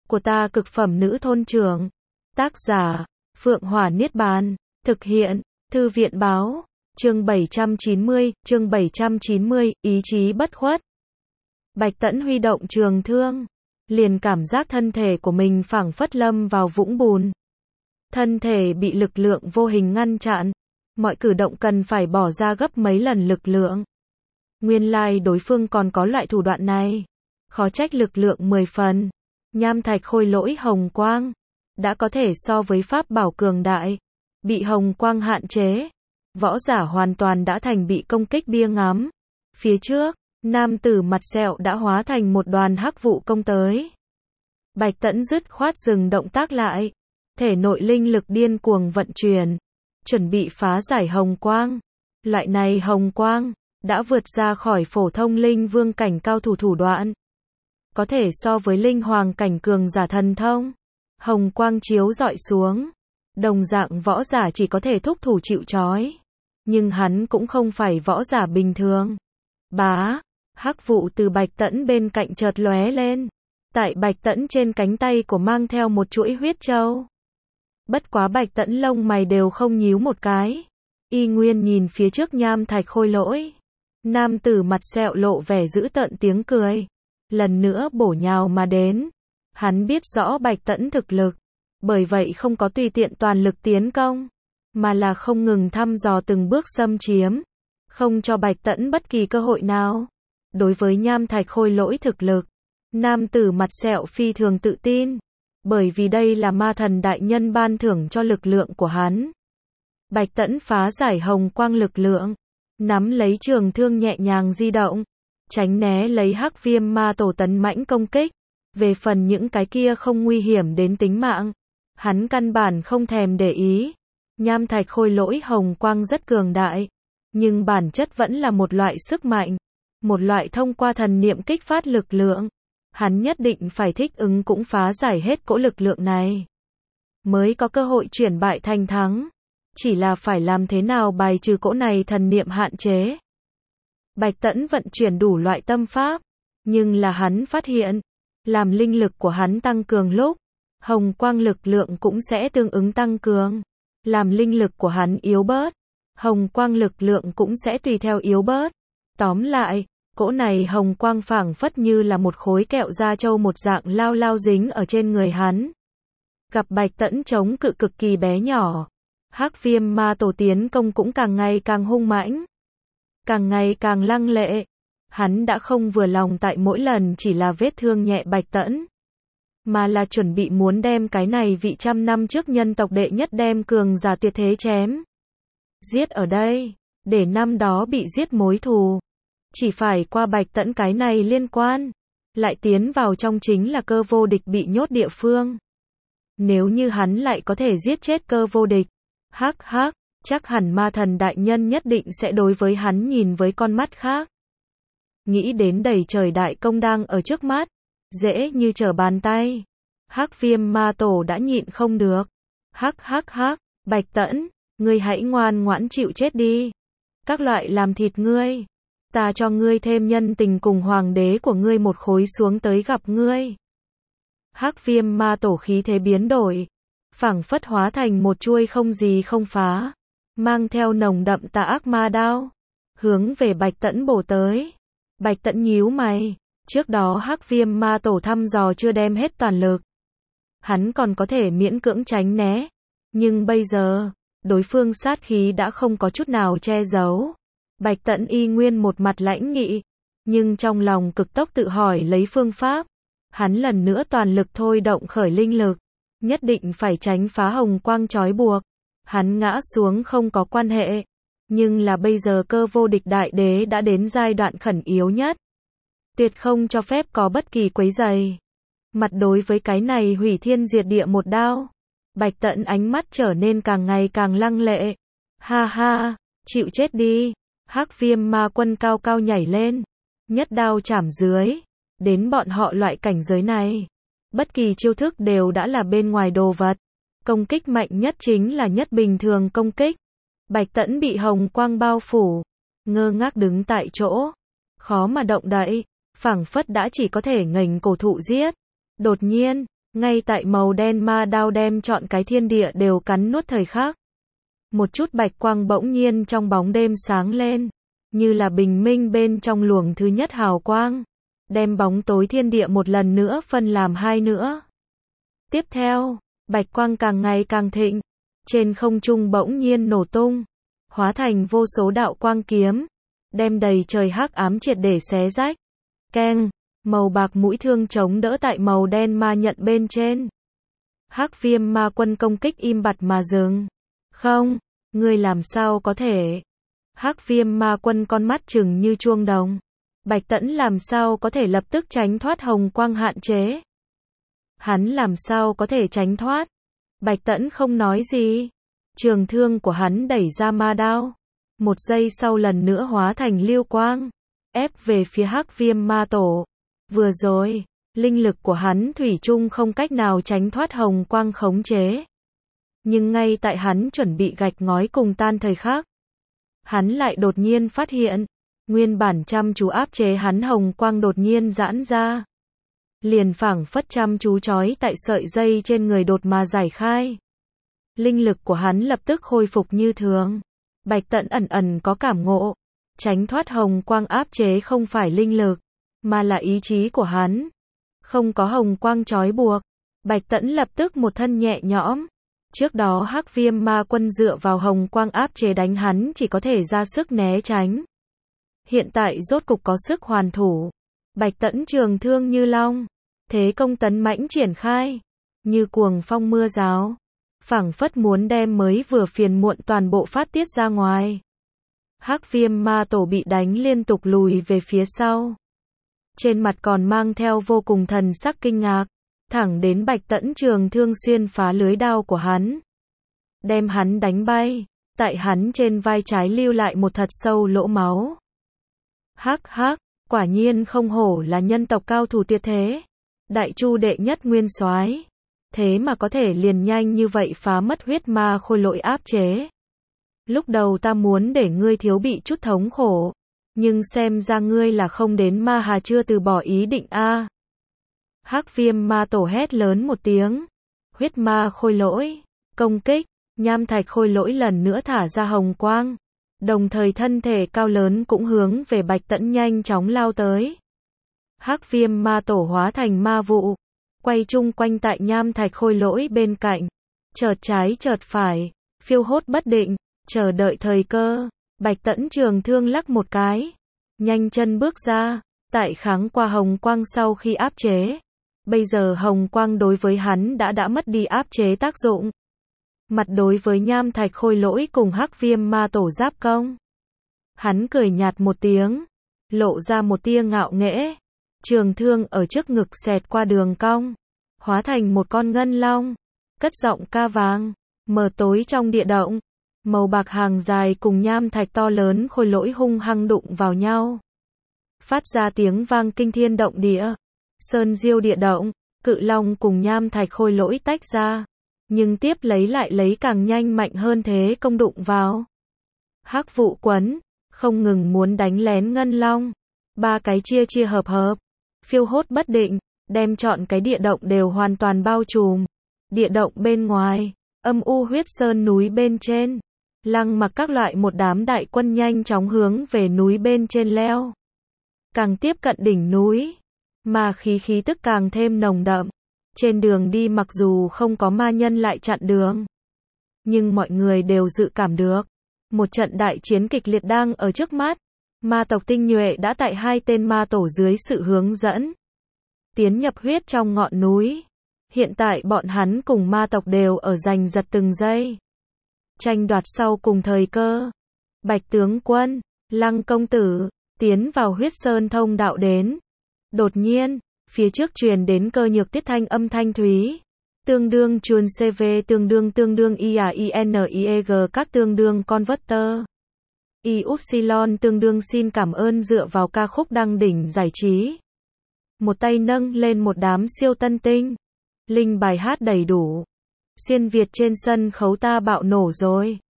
của ta cực phẩm nữ thôn trưởng. Tác giả, Phượng Hỏa Niết Bàn. Thực hiện, Thư viện báo. Chương 790, ý chí bất khuất. Bạch Tẫn huy động trường thương, liền cảm giác thân thể của mình phảng phất lâm vào vũng bùn. Thân thể bị lực lượng vô hình ngăn chặn, mọi cử động cần phải bỏ ra gấp mấy lần lực lượng. Nguyên lai đối phương còn có loại thủ đoạn này, khó trách lực lượng 10 phần. Nham thạch khôi lỗi hồng quang, đã có thể so với pháp bảo cường đại, bị hồng quang hạn chế. Võ giả hoàn toàn đã thành bị công kích bia ngắm. Phía trước, nam tử mặt sẹo đã hóa thành một đoàn hắc vụ công tới. Bạch Tẫn dứt khoát dừng động tác lại, thể nội linh lực điên cuồng vận chuyển, chuẩn bị phá giải hồng quang. Loại này hồng quang đã vượt ra khỏi phổ thông linh vương cảnh cao thủ thủ đoạn, có thể so với linh hoàng cảnh cường giả thần thông. Hồng quang chiếu rọi xuống, đồng dạng võ giả chỉ có thể thúc thủ chịu trói, nhưng hắn cũng không phải võ giả bình thường. Bá, hắc vụ từ Bạch Tẫn bên cạnh chợt lóe lên, tại Bạch Tẫn trên cánh tay của mang theo một chuỗi huyết châu. Bất quá Bạch Tẫn lông mày đều không nhíu một cái, y nguyên nhìn phía trước nham thạch khôi lỗi. Nam tử mặt sẹo lộ vẻ dữ tợn tiếng cười, lần nữa bổ nhào mà đến. Hắn biết rõ Bạch Tẫn thực lực, bởi vậy không có tùy tiện toàn lực tiến công, mà là không ngừng thăm dò từng bước xâm chiếm, không cho Bạch Tẫn bất kỳ cơ hội nào. Đối với nham thạch khôi lỗi thực lực, nam tử mặt sẹo phi thường tự tin, bởi vì đây là ma thần đại nhân ban thưởng cho lực lượng của hắn. Bạch Tẫn phá giải hồng quang lực lượng, nắm lấy trường thương nhẹ nhàng di động, tránh né lấy hắc viêm ma tổ tấn mãnh công kích. Về phần những cái kia không nguy hiểm đến tính mạng, hắn căn bản không thèm để ý. Nham thạch khôi lỗi hồng quang rất cường đại, nhưng bản chất vẫn là một loại sức mạnh, một loại thông qua thần niệm kích phát lực lượng. Hắn nhất định phải thích ứng cũng phá giải hết cỗ lực lượng này, mới có cơ hội chuyển bại thành thắng. Chỉ là phải làm thế nào bài trừ cỗ này thần niệm hạn chế. Bạch Tẫn vận chuyển đủ loại tâm pháp, nhưng là hắn phát hiện, làm linh lực của hắn tăng cường lúc, hồng quang lực lượng cũng sẽ tương ứng tăng cường. Làm linh lực của hắn yếu bớt, hồng quang lực lượng cũng sẽ tùy theo yếu bớt. Tóm lại, cỗ này hồng quang phảng phất như là một khối kẹo da trâu một dạng lao lao dính ở trên người hắn. Gặp Bạch Tẫn chống cự cực kỳ bé nhỏ, hắc viêm ma tổ tiến công cũng càng ngày càng hung mãnh, càng ngày càng lăng lệ. Hắn đã không vừa lòng tại mỗi lần chỉ là vết thương nhẹ Bạch Tẫn, mà là chuẩn bị muốn đem cái này vị trăm năm trước nhân tộc đệ nhất đem cường giả tuyệt thế chém giết ở đây, để năm đó bị giết mối thù. Chỉ phải qua Bạch Tẫn cái này liên quan, lại tiến vào trong chính là cơ vô địch bị nhốt địa phương. Nếu như hắn lại có thể giết chết cơ vô địch, hắc, chắc hẳn ma thần đại nhân nhất định sẽ đối với hắn nhìn với con mắt khác. Nghĩ đến đầy trời đại công đang ở trước mắt, dễ như trở bàn tay, hắc viêm ma tổ đã nhịn không được. Hắc, Bạch Tẫn, ngươi hãy ngoan ngoãn chịu chết đi. Các loại làm thịt ngươi, ta cho ngươi thêm nhân tình cùng hoàng đế của ngươi một khối xuống tới gặp ngươi. Hắc viêm ma tổ khí thế biến đổi, phảng phất hóa thành một chuôi không gì không phá, mang theo nồng đậm tà ác ma đao, hướng về Bạch Tẫn bổ tới. Bạch Tẫn nhíu mày, trước đó hắc viêm ma tổ thăm dò chưa đem hết toàn lực, hắn còn có thể miễn cưỡng tránh né, nhưng bây giờ, đối phương sát khí đã không có chút nào che giấu. Bạch Tẫn y nguyên một mặt lãnh nghị, nhưng trong lòng cực tốc tự hỏi lấy phương pháp. Hắn lần nữa toàn lực thôi động khởi linh lực, nhất định phải tránh phá hồng quang trói buộc. Hắn ngã xuống không có quan hệ, nhưng là bây giờ cơ vô địch đại đế đã đến giai đoạn khẩn yếu nhất, tuyệt không cho phép có bất kỳ quấy rầy. Mặt đối với cái này hủy thiên diệt địa một đao, Bạch Tẫn ánh mắt trở nên càng ngày càng lăng lệ. Ha, chịu chết đi. Hắc viêm ma quân cao cao nhảy lên, nhất đao chảm dưới. Đến bọn họ loại cảnh giới này, bất kỳ chiêu thức đều đã là bên ngoài đồ vật. Công kích mạnh nhất chính là nhất bình thường công kích. Bạch Tẫn bị hồng quang bao phủ, ngơ ngác đứng tại chỗ, khó mà động đậy, phảng phất đã chỉ có thể nghênh cổ thụ giết. Đột nhiên, Ngay tại màu đen ma đao đem trọn cái thiên địa đều cắn nuốt thời khắc. Một chút bạch quang bỗng nhiên trong bóng đêm sáng lên, như là bình minh bên trong luồng thứ nhất hào quang, đem bóng tối thiên địa một lần nữa phân làm hai nữa. Tiếp theo, bạch quang càng ngày càng thịnh, trên không trung bỗng nhiên nổ tung, hóa thành vô số đạo quang kiếm, đem đầy trời hắc ám triệt để xé rách. Keng, màu bạc mũi thương chống đỡ tại màu đen ma nhận bên trên. Hắc viêm ma quân công kích im bặt mà dừng. Không, ngươi làm sao có thể? Hắc viêm ma quân con mắt trừng như chuông đồng. Bạch Tẫn làm sao có thể lập tức tránh thoát hồng quang hạn chế? Hắn làm sao có thể tránh thoát? Bạch Tẫn không nói gì. Trường thương của hắn đẩy ra ma đao. Một giây sau lần nữa hóa thành lưu quang, ép về phía hắc viêm ma tổ. Vừa rồi, linh lực của hắn thủy chung không cách nào tránh thoát hồng quang khống chế. Nhưng ngay tại hắn chuẩn bị gạch ngói cùng tan thời khắc, hắn lại đột nhiên phát hiện, nguyên bản chăm chú áp chế hắn hồng quang đột nhiên giãn ra. Liền phảng phất chăm chú trói tại sợi dây trên người đột mà giải khai. Linh lực của hắn lập tức khôi phục như thường. Bạch Tẫn ẩn ẩn có cảm ngộ, tránh thoát hồng quang áp chế không phải linh lực, mà là ý chí của hắn. Không có hồng quang trói buộc, Bạch Tẫn lập tức một thân nhẹ nhõm. Trước đó hắc viêm ma quân dựa vào hồng quang áp chế đánh hắn chỉ có thể ra sức né tránh. Hiện tại rốt cục có sức hoàn thủ. Bạch Tẫn trường thương như long, thế công tấn mãnh triển khai, như cuồng phong mưa rào, phảng phất muốn đem mới vừa phiền muộn toàn bộ phát tiết ra ngoài. Hắc viêm ma tổ bị đánh liên tục lùi về phía sau. Trên mặt còn mang theo vô cùng thần sắc kinh ngạc, thẳng đến Bạch Tẫn trường thương xuyên phá lưới đao của hắn, đem hắn đánh bay, tại hắn trên vai trái lưu lại một thật sâu lỗ máu. Hắc hắc, quả nhiên không hổ là nhân tộc cao thủ tuyệt thế, đại chu đệ nhất nguyên soái, thế mà có thể liền nhanh như vậy phá mất huyết ma khôi lỗi áp chế. Lúc đầu ta muốn để ngươi thiếu bị chút thống khổ, nhưng xem ra ngươi là không đến ma hà chưa từ bỏ ý định a. Hắc viêm ma tổ hét lớn một tiếng, huyết ma khôi lỗi, công kích. Nham thạch khôi lỗi lần nữa thả ra hồng quang, đồng thời thân thể cao lớn cũng hướng về Bạch Tẫn nhanh chóng lao tới. Hắc viêm ma tổ hóa thành ma vụ, quay chung quanh tại nham thạch khôi lỗi bên cạnh, chợt trái chợt phải, phiêu hốt bất định, chờ đợi thời cơ. Bạch Tẫn trường thương lắc một cái, nhanh chân bước ra, tại kháng qua hồng quang sau khi áp chế. Bây giờ hồng quang đối với hắn đã mất đi áp chế tác dụng. Mặt đối với nham thạch khôi lỗi cùng hắc viêm ma tổ giáp công. Hắn cười nhạt một tiếng, lộ ra một tia ngạo nghễ. Trường thương ở trước ngực xẹt qua đường cong, hóa thành một con ngân long, cất giọng ca vang, mờ tối trong địa động. Màu bạc hàng dài cùng nham thạch to lớn khôi lỗi hung hăng đụng vào nhau, phát ra tiếng vang kinh thiên động địa. Sơn diêu địa động, cự long cùng nham thạch khôi lỗi tách ra, nhưng tiếp lấy càng nhanh mạnh hơn thế công đụng vào. Hắc vụ quấn, không ngừng muốn đánh lén ngân long. Ba cái chia hợp, phiêu hốt bất định, đem trọn cái địa động đều hoàn toàn bao trùm. Địa động bên ngoài, âm u huyết sơn núi bên trên, Lăng Mặc các loại một đám đại quân nhanh chóng hướng về núi bên trên leo. Càng tiếp cận đỉnh núi, mà khí tức càng thêm nồng đậm. Trên đường đi mặc dù không có ma nhân lại chặn đường, nhưng mọi người đều dự cảm được, một trận đại chiến kịch liệt đang ở trước mắt. Ma tộc tinh nhuệ đã tại hai tên ma tổ dưới sự hướng dẫn, tiến nhập huyết trong ngọn núi. Hiện tại bọn hắn cùng ma tộc đều ở giành giật từng giây, tranh đoạt sau cùng thời cơ. Bạch tướng quân, Lăng công tử, tiến vào huyết sơn thông đạo đến. Đột nhiên, phía trước truyền đến cơ nhược tiết thanh âm thanh thúy. Tương đương chuồn CV tương đương IAINIEG các tương đương converter. Y-Upsilon tương đương xin cảm ơn dựa vào ca khúc đăng đỉnh giải trí. Một tay nâng lên một đám siêu tân tinh. Linh bài hát đầy đủ. Xuyên Việt trên sân khấu ta bạo nổ rồi.